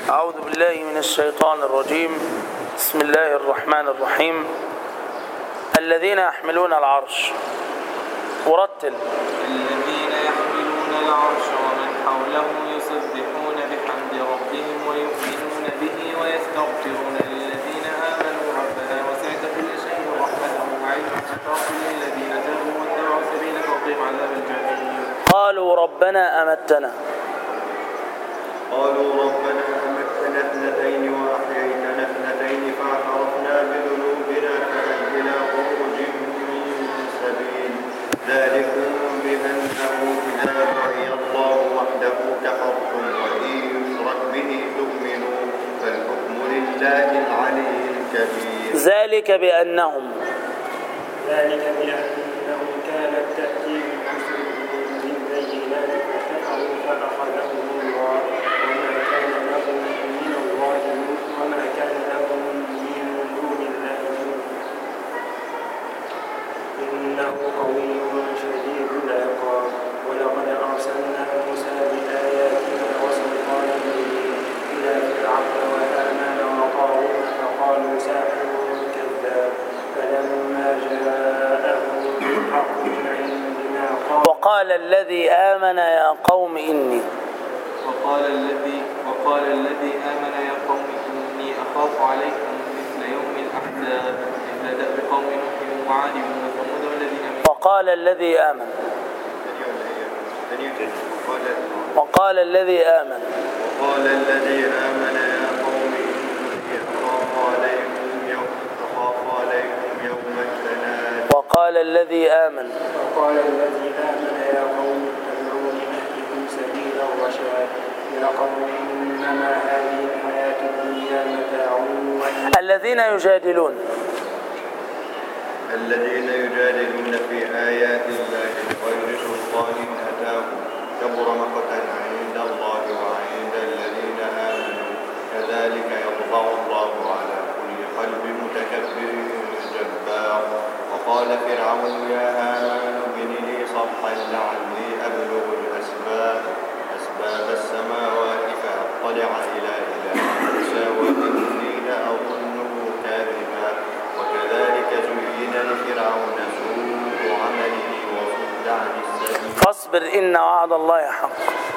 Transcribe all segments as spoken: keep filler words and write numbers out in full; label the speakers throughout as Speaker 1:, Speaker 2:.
Speaker 1: أعوذ بالله من الشيطان الرجيم. بسم الله الرحمن الرحيم. الذين يحملون العرش. ورتل.
Speaker 2: الذين يحملون العرش ومن حوله يسبحون بحمد ربهم ويؤمنون به ويستغفرون للذين آمنوا ربنا وسعت كل شيء رحمة وعلما فاغفر للذين تابوا واتبعوا سبيلك وقهم عذاب الجحيم.
Speaker 1: قالوا ربنا أمتنا
Speaker 3: قالوا ربنا أمتنا اثنتين وأحييتنا اثنتين فاعترفنا بذنوبنا فهل إلى خروج من سبيل ذلكم بأنه إذا دعي الله وحده كفرتم وإن يشرك به تؤمنوا فالحكم لله العلي الكبير.
Speaker 1: ذلك بأنهم
Speaker 4: ذلك بأنهم كانت تأتيهم رسلهم بالبينات فكفروا فأخذهم الله وما كان لهم من الله وما كان لهم من دون الله إنه قوي شديد العقاب. ولقد أرسلنا موسى بآياتنا وسلطان مبين إلى فرعون وهامان وقارون فقالوا ساحر كذاب فلما جاءهم بالحق من عندنا قال
Speaker 1: وقال الذي آمن يا قوم إني
Speaker 2: وقال الذي وقال الذي آمن يا قوم إني أخاف عليكم مثل يوم الأحزاب مثل دأب قوم نوح وعاد وثمود والذين من
Speaker 1: وقال الذي آمن وقال الذي آمن
Speaker 3: وقال الذي آمن يا قوم إني أخاف عليكم يوم أخاف عليكم يوم التناد.
Speaker 1: وقال الذي آمن
Speaker 4: وقال الذي آمن يا قوم اتبعون أهدكم سبيل الرشاد يا قوم إنما هذه الحياة الدنيا متاع.
Speaker 1: الذين يجادلون
Speaker 3: الذين يجادلون في آيات الله بغير سلطان أتاهم كبر مقتا عند الله وعند الذين آمنوا كذلك يطبع الله على كل قلب متكبر جبار. وقال فرعون يا هامان ابن لي صرحا لعلي أبلغ الأسباب أسباب السماوات فأطلع إلى إله موسى وإني لأظنه كاذبا. وكذلك زين لفرعون سوء عمله وصد عن السبيل.
Speaker 1: فاصبر إن وعد الله حق.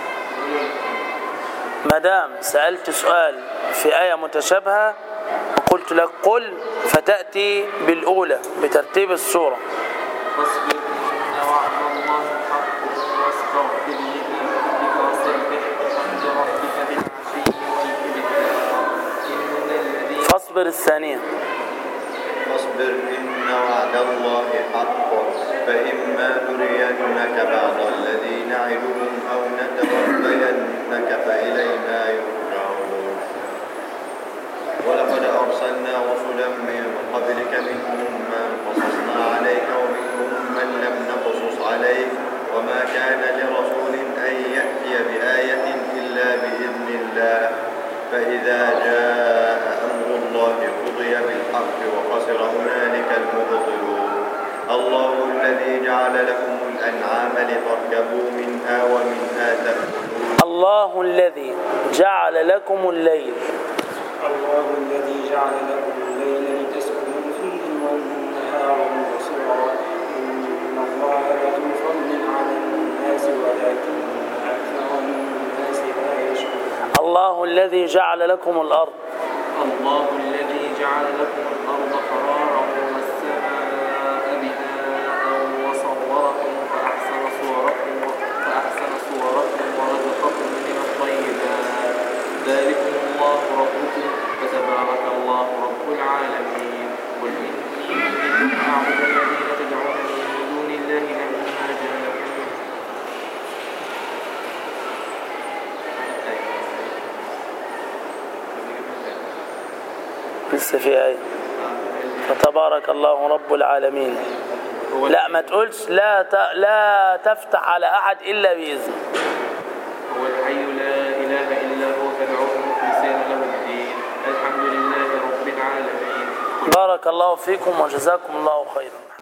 Speaker 1: مدام سألت سؤال في آية متشابهة وقلت لك قل فتأتي بالأولى بترتيب السورة.
Speaker 2: فاصبر إن وعد الله حق واستغفر لذنبك وسبح بحمد ربك بالعشي والإبكار إن الذين
Speaker 1: فاصبر الثانية.
Speaker 3: فاصبر إن وعد الله حق فإما نرينك بعض الذي نعدهم أو نتوفينك فإلينا يرجعون. ولقد أرسلنا رسلا من قبلك منهم من قصصنا عليك ومنهم من لم نقصص عليك وما كان لرسول أن يأتي بآية إلا بإذن الله فإذا جاء أمر الله قضي بالحق وخسر هنالك المبطلون. الله الذي جعل لكم الأنعام لتركبوا منها ومنها تأكلون.
Speaker 1: الله الذي جعل لكم الليل
Speaker 4: الله الذي جعل لكم الليل لتسكنوا فيه والنهار مبصرا إن الله لذو فضل على الناس ولكن أكثر الناس لا يشكرون.
Speaker 1: الله الذي جعل لكم الأرض
Speaker 2: الله الذي جعل لكم الأرض قرارا والسماء بناء وصوركم فأحسن صوركم فأحسن صوركم ورزقكم من الطيبات ذلكم الله ربكم فتبارك الله رب العالمين. قل إني أمرت أن أعبد الذين تدعون من دون الله لما جاءكم
Speaker 1: لسه في آية فتبارك الله رب العالمين. لا ما تقولش لا ت... لا تفتح على أحد إلا بإذن.
Speaker 2: هو الحي لا إله إلا هو فادعوه مخلصين له الدين الحمد لله رب العالمين.
Speaker 1: بارك الله فيكم وجزاكم الله خيرا.